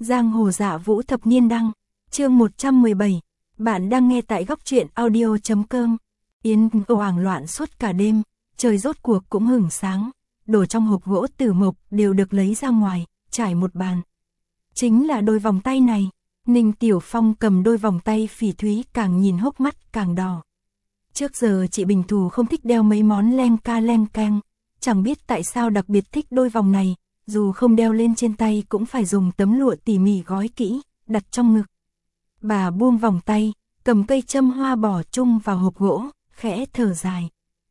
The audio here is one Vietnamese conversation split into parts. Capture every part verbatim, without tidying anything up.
Giang hồ dạ vũ thập niên đăng, chương một trăm mười bảy, bạn đang nghe tại góc truyện audio.com. Yên hoảng loạn suốt cả đêm, trời rốt cuộc cũng hửng sáng, đồ trong hộp gỗ tử mộc đều được lấy ra ngoài, trải một bàn. Chính là đôi vòng tay này, Ninh Tiểu Phong cầm đôi vòng tay phỉ thúy càng nhìn hốc mắt càng đỏ. Trước giờ chị Bình Thù không thích đeo mấy món len ca len cang, chẳng biết tại sao đặc biệt thích đôi vòng này, dù không đeo lên trên tay cũng phải dùng tấm lụa tỉ mỉ gói kỹ, đặt trong ngực. Bà buông vòng tay, cầm cây châm hoa bỏ chung vào hộp gỗ, khẽ thở dài.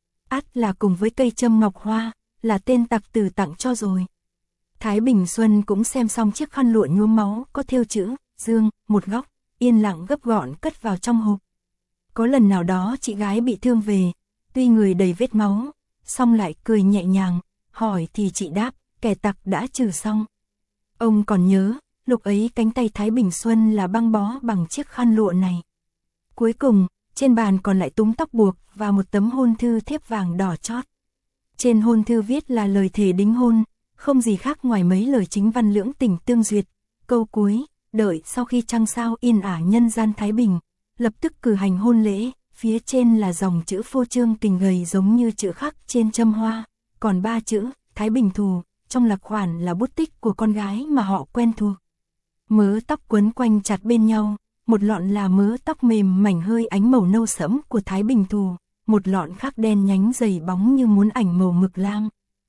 Ắt là cùng với cây châm ngọc hoa, là tên tặc tử tặng cho rồi. Thái Bình Xuân cũng xem xong chiếc khăn lụa nhuốm máu có thêu chữ Dương, một góc, yên lặng gấp gọn cất vào trong hộp. Có lần nào đó chị gái bị thương về, tuy người đầy vết máu, xong lại cười nhẹ nhàng, hỏi thì chị đáp, kẻ tặc đã trừ xong. Ông còn nhớ, lúc ấy cánh tay Thái Bình Xuân là băng bó bằng chiếc khăn lụa này. Cuối cùng, trên bàn còn lại túm tóc buộc và một tấm hôn thư thiếp vàng đỏ chót. Trên hôn thư viết là lời thề đính hôn, không gì khác ngoài mấy lời chính văn lưỡng tình tương duyệt. Câu cuối, đợi sau khi trăng sao yên ả nhân gian Thái Bình, lập tức cử hành hôn lễ, phía trên là dòng chữ phô trương kình gầy giống như chữ khắc trên châm hoa, còn ba chữ, Thái Bình Thù, trong lạc khoản là bút tích của con gái mà họ quen thuộc. Mớ tóc quấn quanh chặt bên nhau, một lọn là mớ tóc mềm mảnh hơi ánh màu nâu sẫm của Thái Bình Thù, một lọn khác đen nhánh dày bóng như muốn ảnh màu mực lam.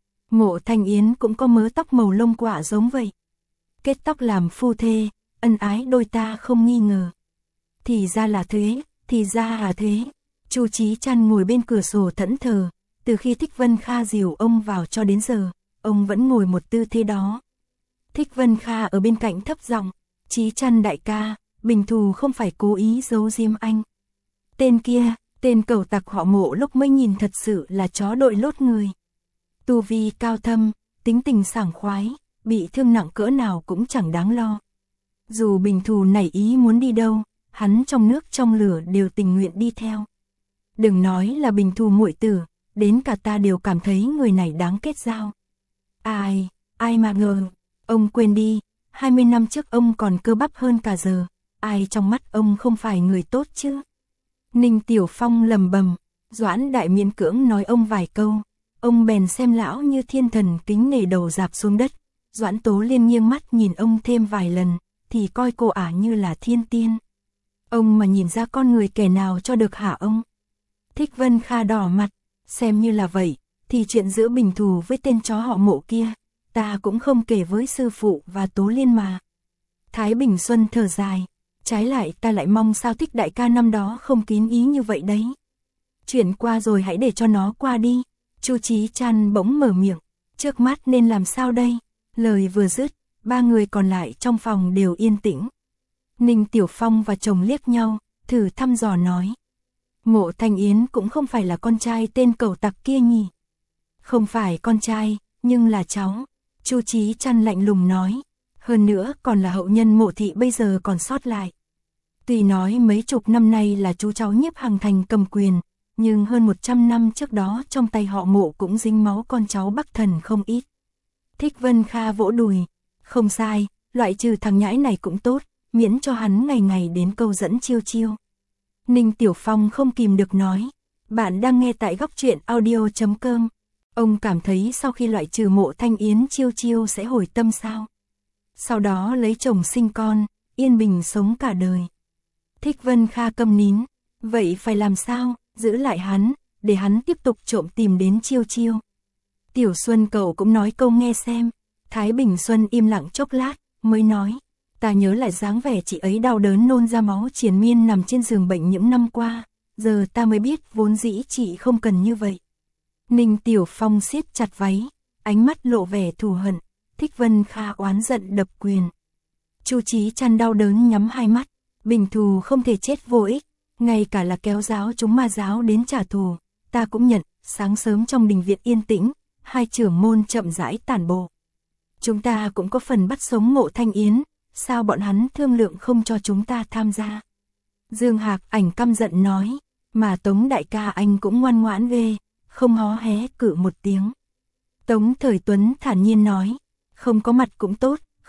Mộ Thanh Yến cũng có mớ tóc màu lông quạ giống vậy. Kết tóc làm phu thê, ân ái đôi ta không nghi ngờ. Thì ra là thế, thì ra là thế. Chu Chí Trăn ngồi bên cửa sổ thẫn thờ, từ khi Thích Vân Kha dìu ông vào cho đến giờ, ông vẫn ngồi một tư thế đó. Thích Vân Kha ở bên cạnh thấp giọng, Chí Trăn đại ca, Bình Thù không phải cố ý giấu giếm anh. Tên kia, tên cẩu tặc họ Mộ lúc mới nhìn thật sự là chó đội lốt người. Tu vi cao thâm, tính tình sảng khoái, bị thương nặng cỡ nào cũng chẳng đáng lo. Dù Bình Thù nảy ý muốn đi đâu, hắn trong nước trong lửa đều tình nguyện đi theo. Đừng nói là Bình Thù muội tử, đến cả ta đều cảm thấy người này đáng kết giao. Ai, ai mà ngờ, ông quên đi, hai mươi năm trước ông còn cơ bắp hơn cả giờ, ai trong mắt ông không phải người tốt chứ. Ninh Tiểu Phong lầm bầm, Doãn Đại miễn cưỡng nói ông vài câu, ông bèn xem lão như thiên thần kính nể đầu rạp xuống đất. Doãn Tố Liên nghiêng mắt nhìn ông thêm vài lần, thì coi cô ả như là thiên tiên. Ông mà nhìn ra con người kẻ nào cho được hả ông? Thích Vân Kha đỏ mặt, xem như là vậy, thì chuyện giữa Bình Thù với tên chó họ Mộ kia, ta cũng không kể với sư phụ và Tố Liên mà. Thái Bình Xuân thở dài, trái lại ta lại mong sao Thích đại ca năm đó không kín ý như vậy đấy. Chuyện qua rồi hãy để cho nó qua đi. Chu Chí Trăn bỗng mở miệng, trước mắt nên làm sao đây? Lời vừa dứt, ba người còn lại trong phòng đều yên tĩnh. Ninh Tiểu Phong và chồng liếc nhau, thử thăm dò nói. Mộ Thanh Yến cũng không phải là con trai tên cẩu tặc kia nhỉ? Không phải con trai, nhưng là cháu. Chu Chí Trăn lạnh lùng nói. Hơn nữa còn là hậu nhân Mộ thị bây giờ còn sót lại. Tuy nói mấy chục năm nay là chú cháu Nhiếp Hằng Thành cầm quyền, nhưng hơn một trăm năm trước đó trong tay họ Mộ cũng dính máu con cháu Bắc Thần không ít. Thích Vân Kha vỗ đùi. Không sai, loại trừ thằng nhãi này cũng tốt, miễn cho hắn ngày ngày đến câu dẫn chiêu chiêu. Ninh Tiểu Phong không kìm được nói. Bạn đang nghe tại góc truyện audio.com. Ông cảm thấy sau khi loại trừ Mộ Thanh Yến chiêu chiêu sẽ hồi tâm sao? Sau đó lấy chồng sinh con, yên bình sống cả đời. Thích Vân Kha câm nín. Vậy phải làm sao? Giữ lại hắn, để hắn tiếp tục trộm tìm đến chiêu chiêu. Tiểu Xuân cậu cũng nói câu nghe xem. Thái Bình Xuân im lặng chốc lát, mới nói. Ta nhớ lại dáng vẻ chị ấy đau đớn nôn ra máu triền miên nằm trên giường bệnh những năm qua. Giờ ta mới biết vốn dĩ chị không cần như vậy. Ninh Tiểu Phong siết chặt váy, ánh mắt lộ vẻ thù hận. Thích Vân Kha oán giận đập quyền. Chu Chí Trăn đau đớn nhắm hai mắt. Bình Thù không thể chết vô ích. Ngay cả là kéo giáo chúng ma giáo đến trả thù, ta cũng nhận. Sáng sớm trong đình viện yên tĩnh, hai trưởng môn chậm rãi tản bộ. Chúng ta cũng có phần bắt sống Mộ Thanh Yến, sao bọn hắn thương lượng không cho chúng ta tham gia? Dương Hạc Ảnh căm giận nói, mà Tống đại ca anh cũng ngoan ngoãn ghê, không hó hé cự một tiếng. Tống Thời Tuấn thản nhiên nói, không có mặt cũng tốt,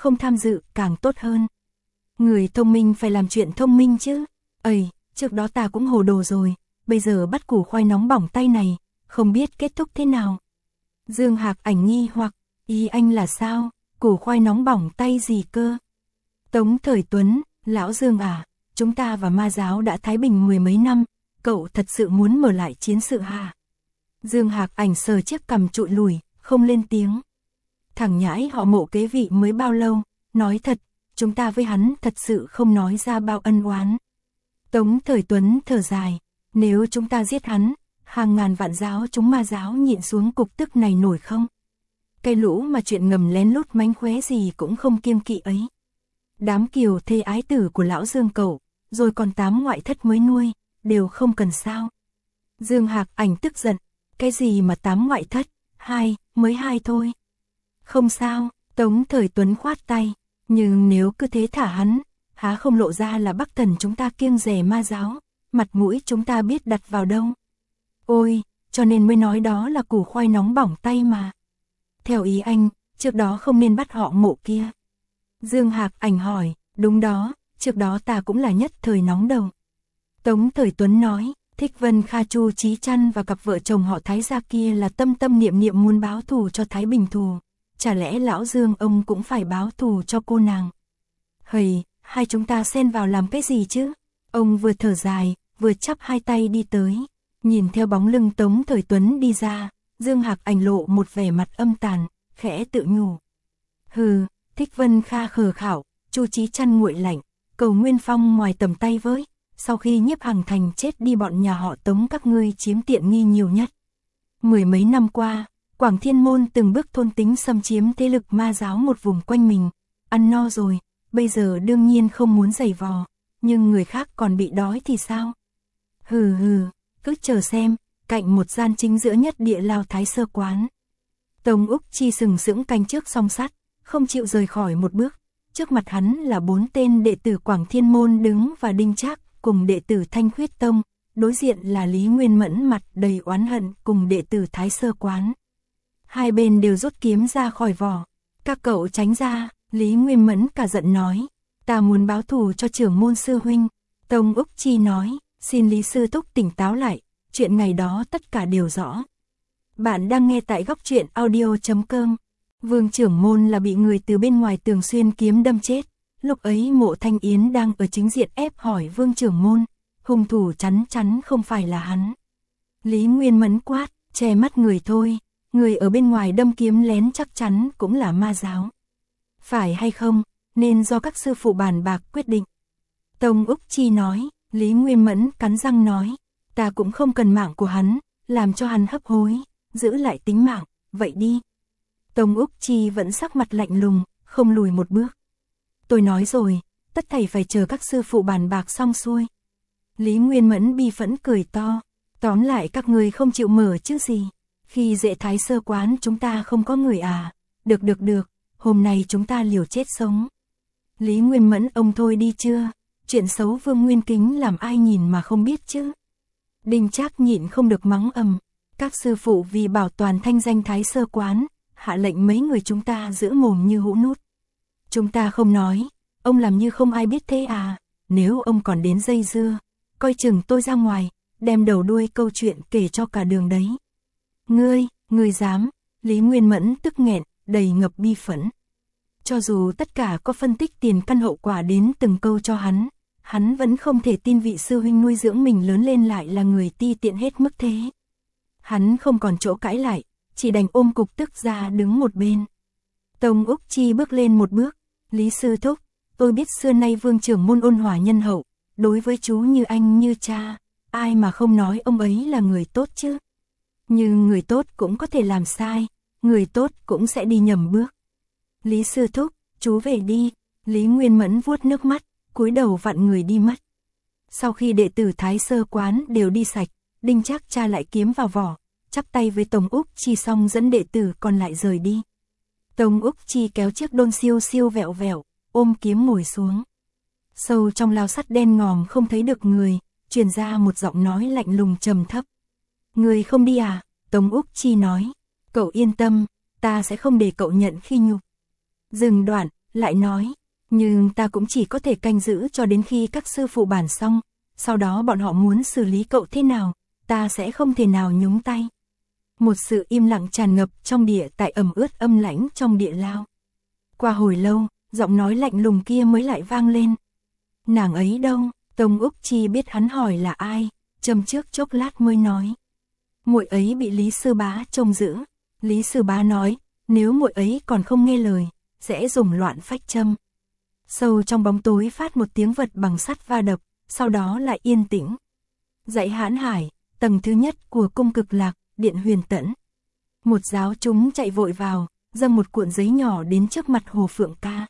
không tham dự càng tốt hơn. Người thông minh phải làm chuyện thông minh chứ. Ây, trước đó ta cũng hồ đồ rồi, bây giờ bắt củ khoai nóng bỏng tay này, không biết kết thúc thế nào. Dương Hạc Ảnh nghi hoặc, ý anh là sao, củ khoai nóng bỏng tay gì cơ? Tống Thời Tuấn, lão Dương à, chúng ta và ma giáo đã thái bình mười mấy năm, cậu thật sự muốn mở lại chiến sự hả? Dương Hạc Ảnh sờ chiếc cằm trụi lùi, không lên tiếng. Thằng nhãi họ Mộ kế vị mới bao lâu, nói thật, chúng ta với hắn thật sự không nói ra bao ân oán. Tống Thời Tuấn thở dài, nếu chúng ta giết hắn, hàng ngàn vạn giáo chúng ma giáo nhịn xuống cục tức này nổi không? Cái lũ mà chuyện ngầm lén lút mánh khóe gì cũng không kiêng kỵ ấy. Đám kiều thê ái tử của lão Dương cậu, rồi còn tám ngoại thất mới nuôi, đều không cần sao. Dương Hạc Ảnh tức giận, cái gì mà tám ngoại thất, hai, mới hai thôi. Không sao, Tống Thời Tuấn khoát tay, nhưng nếu cứ thế thả hắn, há không lộ ra là Bắc Thần chúng ta kiêng dè ma giáo, mặt mũi chúng ta biết đặt vào đâu. Ôi, cho nên mới nói đó là củ khoai nóng bỏng tay mà. Theo ý anh, trước đó không nên bắt họ Mộ kia. Dương Hạc Ảnh hỏi, đúng đó, trước đó ta cũng là nhất thời nóng đầu. Tống Thời Tuấn nói, Thích Vân Kha Chu Chí Chăn và cặp vợ chồng họ Thái gia kia là tâm tâm niệm niệm muốn báo thù cho Thái Bình thù. Chả lẽ lão Dương ông cũng phải báo thù cho cô nàng? Hầy, hai chúng ta xen vào làm cái gì chứ? Ông vừa thở dài, vừa chắp hai tay đi tới. Nhìn theo bóng lưng Tống Thời Tuấn đi ra, Dương Hạc Ảnh lộ một vẻ mặt âm tàn, khẽ tự nhủ. Hừ, Thích Vân Kha khờ khảo, Chu Chí Chăn nguội lạnh, Cầu Nguyên Phong ngoài tầm tay với. Sau khi Nhiếp Hằng Thành chết đi bọn nhà họ Tống các ngươi chiếm tiện nghi nhiều nhất. Mười mấy năm qua, Quảng Thiên Môn từng bước thôn tính xâm chiếm thế lực ma giáo một vùng quanh mình. Ăn no rồi, bây giờ đương nhiên không muốn giày vò, nhưng người khác còn bị đói thì sao? Hừ hừ, cứ chờ xem, cạnh một gian chính giữa nhất địa lao Thái Sơ Quán. Tống Úc Chi sừng sững canh trước song sắt, không chịu rời khỏi một bước. Trước mặt hắn là bốn tên đệ tử Quảng Thiên Môn đứng và Đinh Trác cùng đệ tử Thanh Khuyết Tông, đối diện là Lý Nguyên Mẫn mặt đầy oán hận cùng đệ tử Thái Sơ Quán. Hai bên đều rút kiếm ra khỏi vỏ. Các cậu tránh ra, Lý Nguyên Mẫn cả giận nói, ta muốn báo thù cho trưởng môn sư huynh. Tông Úc Chi nói, xin Lý sư thúc tỉnh táo lại, chuyện ngày đó tất cả đều rõ. Bạn đang nghe tại góc truyện audio chấm com. Vương trưởng môn là bị người từ bên ngoài tường xuyên kiếm đâm chết. Lúc ấy Mộ Thanh Yến đang ở chính diện ép hỏi Vương trưởng môn, hung thủ chắn chắn không phải là hắn. Lý Nguyên Mẫn quát, che mắt người thôi, người ở bên ngoài đâm kiếm lén chắc chắn cũng là ma giáo. Phải hay không, nên do các sư phụ bàn bạc quyết định. Tông Úc Chi nói, Lý Nguyên Mẫn cắn răng nói, ta cũng không cần mạng của hắn, làm cho hắn hấp hối, giữ lại tính mạng, vậy đi. Tông Úc Chi vẫn sắc mặt lạnh lùng, không lùi một bước. Tôi nói rồi, tất thảy phải chờ các sư phụ bàn bạc xong xuôi. Lý Nguyên Mẫn bi phẫn cười to, tóm lại các người không chịu mở chứ gì. Khi dệ Thái Sơ Quán chúng ta không có người à, được được được, hôm nay chúng ta liều chết sống. Lý Nguyên Mẫn ông thôi đi chưa, chuyện xấu Vương Nguyên Kính làm ai nhìn mà không biết chứ. Đinh Trác nhịn không được mắng ầm, các sư phụ vì bảo toàn thanh danh Thái Sơ Quán, hạ lệnh mấy người chúng ta giữ mồm như hũ nút. Chúng ta không nói, ông làm như không ai biết thế à, nếu ông còn đến dây dưa, coi chừng tôi ra ngoài, đem đầu đuôi câu chuyện kể cho cả đường đấy. Ngươi, ngươi dám, Lý Nguyên Mẫn tức nghẹn, đầy ngập bi phẫn. Cho dù tất cả có phân tích tiền căn hậu quả đến từng câu cho hắn, hắn vẫn không thể tin vị sư huynh nuôi dưỡng mình lớn lên lại là người ti tiện hết mức thế. Hắn không còn chỗ cãi lại, chỉ đành ôm cục tức ra đứng một bên. Tông Úc Chi bước lên một bước, Lý sư thúc, tôi biết xưa nay Vương trưởng môn ôn hòa nhân hậu, đối với chú như anh như cha, ai mà không nói ông ấy là người tốt chứ. Nhưng người tốt cũng có thể làm sai, người tốt cũng sẽ đi nhầm bước. Lý sư thúc, chú về đi. Lý Nguyên Mẫn vuốt nước mắt, cúi đầu vặn người đi mất. Sau khi đệ tử Thái Sơ Quán đều đi sạch, Đinh Trác tra lại kiếm vào vỏ, chắp tay với Tông Úc Chi xong dẫn đệ tử còn lại rời đi. Tông Úc Chi kéo chiếc đôn siêu siêu vẹo vẹo, ôm kiếm ngồi xuống. Sâu trong lao sắt đen ngòm không thấy được người, truyền ra một giọng nói lạnh lùng trầm thấp. Người không đi à? Tông Úc Chi nói. Cậu yên tâm, ta sẽ không để cậu nhận khi nhục. Dừng đoạn, lại nói, nhưng ta cũng chỉ có thể canh giữ cho đến khi các sư phụ bản xong, sau đó bọn họ muốn xử lý cậu thế nào, ta sẽ không thể nào nhúng tay. Một sự im lặng tràn ngập trong địa tại ẩm ướt âm lãnh trong địa lao. Qua hồi lâu, giọng nói lạnh lùng kia mới lại vang lên. Nàng ấy đâu? Tông Úc Chi biết hắn hỏi là ai, châm trước chốc lát mới nói. Muội ấy bị Lý Sư Bá trông giữ. Lý Sư Bá nói, nếu muội ấy còn không nghe lời, sẽ dùng loạn phách châm. Sâu trong bóng tối phát một tiếng vật bằng sắt va đập, sau đó lại yên tĩnh. Dãy Hãn Hải, tầng thứ nhất của cung Cực Lạc, điện Huyền Tẫn. Một giáo chúng chạy vội vào, dâng một cuộn giấy nhỏ đến trước mặt Hồ Phượng Ca.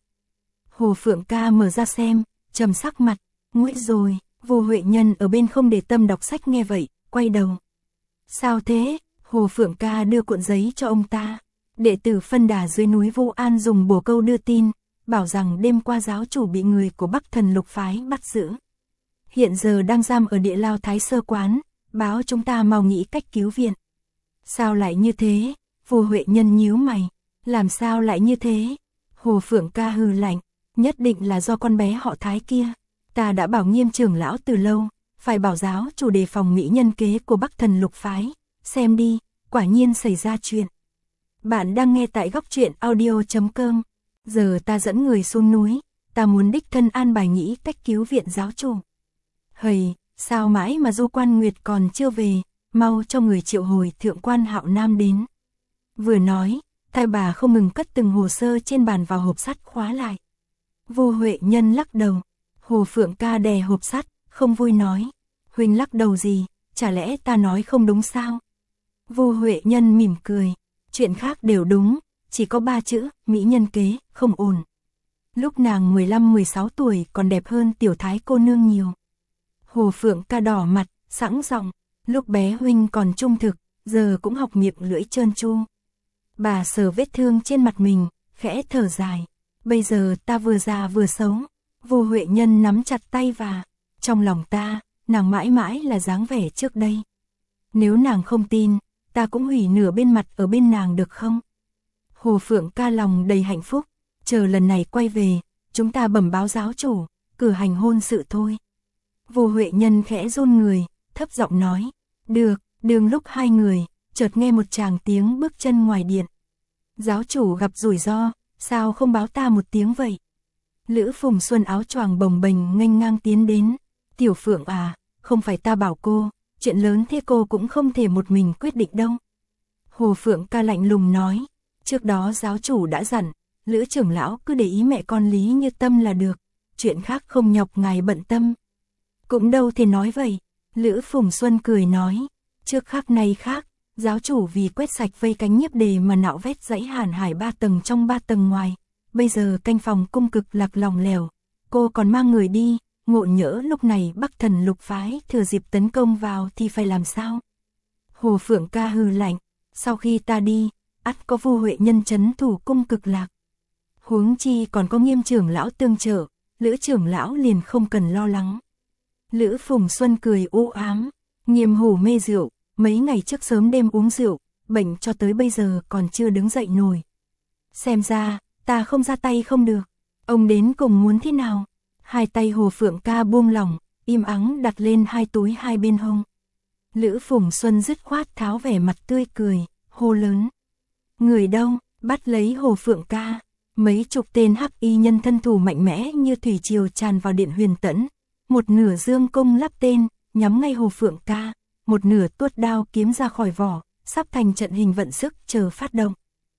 Hồ Phượng Ca mở ra xem, trầm sắc mặt, nguội rồi. Vô Huệ Nhân ở bên không để tâm đọc sách nghe vậy, quay đầu. Sao thế? Hồ Phượng Ca đưa cuộn giấy cho ông ta. Đệ tử phân đà dưới núi Vô An dùng bổ câu đưa tin, bảo rằng đêm qua giáo chủ bị người của Bắc Thần Lục Phái bắt giữ. Hiện giờ đang giam ở địa lao Thái Sơ Quán, báo chúng ta mau nghĩ cách cứu viện. Sao lại như thế? Vô Huệ Nhân nhíu mày. Làm sao lại như thế? Hồ Phượng Ca hừ lạnh. Nhất định là do con bé họ Thái kia. Ta đã bảo Nghiêm trưởng lão từ lâu, phải bảo giáo chủ đề phòng mỹ nhân kế của Bắc Thần Lục Phái. Xem đi, quả nhiên xảy ra chuyện. Bạn đang nghe tại góc truyện audio chấm com. Giờ ta dẫn người xuống núi, ta muốn đích thân an bài nghĩ cách cứu viện giáo chủ. Hầy, sao mãi mà Du Quan Nguyệt còn chưa về, mau cho người triệu hồi thượng quan Hạo Nam đến. Vừa nói, tai bà không ngừng cất từng hồ sơ trên bàn vào hộp sắt khóa lại. Vô Huệ Nhân lắc đầu. Hồ Phượng Ca đè hộp sắt, không vui nói. Huynh lắc đầu gì, chả lẽ ta nói không đúng sao? Vô Huệ Nhân mỉm cười. Chuyện khác đều đúng, chỉ có ba chữ, mỹ nhân kế, không ổn. Lúc nàng mười lăm mười sáu tuổi còn đẹp hơn tiểu thái cô nương nhiều. Hồ Phượng Ca đỏ mặt, sẵn giọng. Lúc bé huynh còn trung thực, giờ cũng học miệng lưỡi trơn tru. Bà sờ vết thương trên mặt mình, khẽ thở dài. Bây giờ ta vừa già vừa xấu. Vô Huệ Nhân nắm chặt tay và, trong lòng ta, nàng mãi mãi là dáng vẻ trước đây. Nếu nàng không tin, ta cũng hủy nửa bên mặt ở bên nàng được không? Hồ Phượng Ca lòng đầy hạnh phúc, chờ lần này quay về, chúng ta bẩm báo giáo chủ, cử hành hôn sự thôi. Vô Huệ Nhân khẽ run người, thấp giọng nói, được. Đường lúc hai người, chợt nghe một tràng tiếng bước chân ngoài điện. Giáo chủ gặp rủi ro, sao không báo ta một tiếng vậy? Lữ Phùng Xuân áo choàng bồng bềnh nghênh ngang tiến đến. Tiểu Phượng à, không phải ta bảo cô, chuyện lớn thế cô cũng không thể một mình quyết định đâu. Hồ Phượng Ca lạnh lùng nói, trước đó giáo chủ đã dặn, Lữ trưởng lão cứ để ý mẹ con Lý Như Tâm là được, chuyện khác không nhọc ngài bận tâm. Cũng đâu thể nói vậy, Lữ Phùng Xuân cười nói, trước khác nay khác, giáo chủ vì quét sạch vây cánh Nhiếp Đề mà nạo vét dãy Hàn Hải ba tầng trong ba tầng ngoài, bây giờ canh phòng cung Cực Lạc lòng lẻo, cô còn mang người đi, ngộ nhỡ lúc này Bắc Thần Lục Phái thừa dịp tấn công vào thì phải làm sao? Hồ Phượng Ca hừ lạnh, sau khi ta đi, ắt có Vô Huệ Nhân trấn thủ cung Cực Lạc. Huống chi còn có Nghiêm trưởng lão tương trợ, Lữ trưởng lão liền không cần lo lắng. Lữ Phùng Xuân cười u ám, Nghiêm hủ mê rượu, mấy ngày trước sớm đêm uống rượu, bệnh cho tới bây giờ còn chưa đứng dậy nổi. Xem ra, ta không ra tay không được, ông đến cùng muốn thế nào? Hai tay Hồ Phượng Ca buông lỏng, im ắng đặt lên hai túi hai bên hông. Lữ Phùng Xuân dứt khoát tháo vẻ mặt tươi cười, hô lớn. Người đâu, bắt lấy Hồ Phượng Ca. Mấy chục tên hắc y nhân thân thủ mạnh mẽ như thủy triều tràn vào điện Huyền Tẫn. Một nửa dương cung lắp tên, nhắm ngay Hồ Phượng Ca. Một nửa tuốt đao kiếm ra khỏi vỏ, sắp thành trận hình vận sức chờ phát động.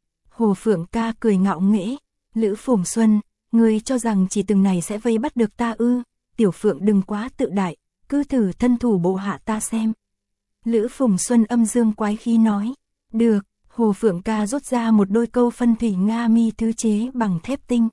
Hồ Phượng Ca cười ngạo nghễ. Lữ Phùng Xuân, ngươi cho rằng chỉ từng này sẽ vây bắt được ta ư? Tiểu Phượng đừng quá tự đại, cứ thử thân thủ bộ hạ ta xem. Lữ Phùng Xuân âm dương quái khí nói. Được. Hồ Phượng Ca rút ra một đôi câu phân thủy Nga mi thứ chế bằng thép tinh.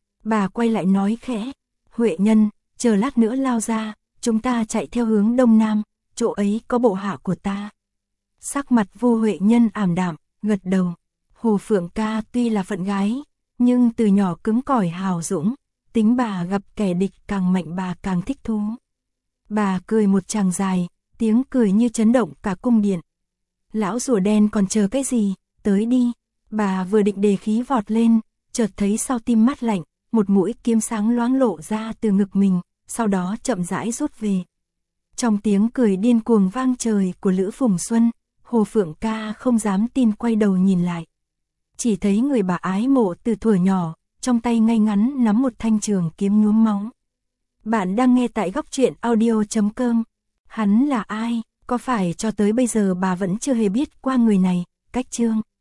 Bà quay lại nói khẽ. Huệ Nhân, chờ lát nữa lao ra, chúng ta chạy theo hướng đông nam, chỗ ấy có bộ hạ của ta. Sắc mặt Vô Huệ Nhân ảm đạm, gật đầu. Hồ Phượng Ca tuy là phận gái, nhưng từ nhỏ cứng cỏi hào dũng, tính bà gặp kẻ địch càng mạnh bà càng thích thú. Bà cười một tràng dài, tiếng cười như chấn động cả cung điện. Lão rùa đen còn chờ cái gì, tới đi. Bà vừa định đề khí vọt lên, chợt thấy sau tim mát lạnh, một mũi kiếm sáng loáng lộ ra từ ngực mình, sau đó chậm rãi rút về. Trong tiếng cười điên cuồng vang trời của Lữ Phùng Xuân, Hồ Phượng Ca không dám tin quay đầu nhìn lại. Chỉ thấy người bà ái mộ từ thuở nhỏ, trong tay ngay ngắn nắm một thanh trường kiếm nhuốm máu. Bạn đang nghe tại góc truyện audio chấm com. Hắn là ai? Có phải cho tới bây giờ bà vẫn chưa hề biết qua người này? Cách chương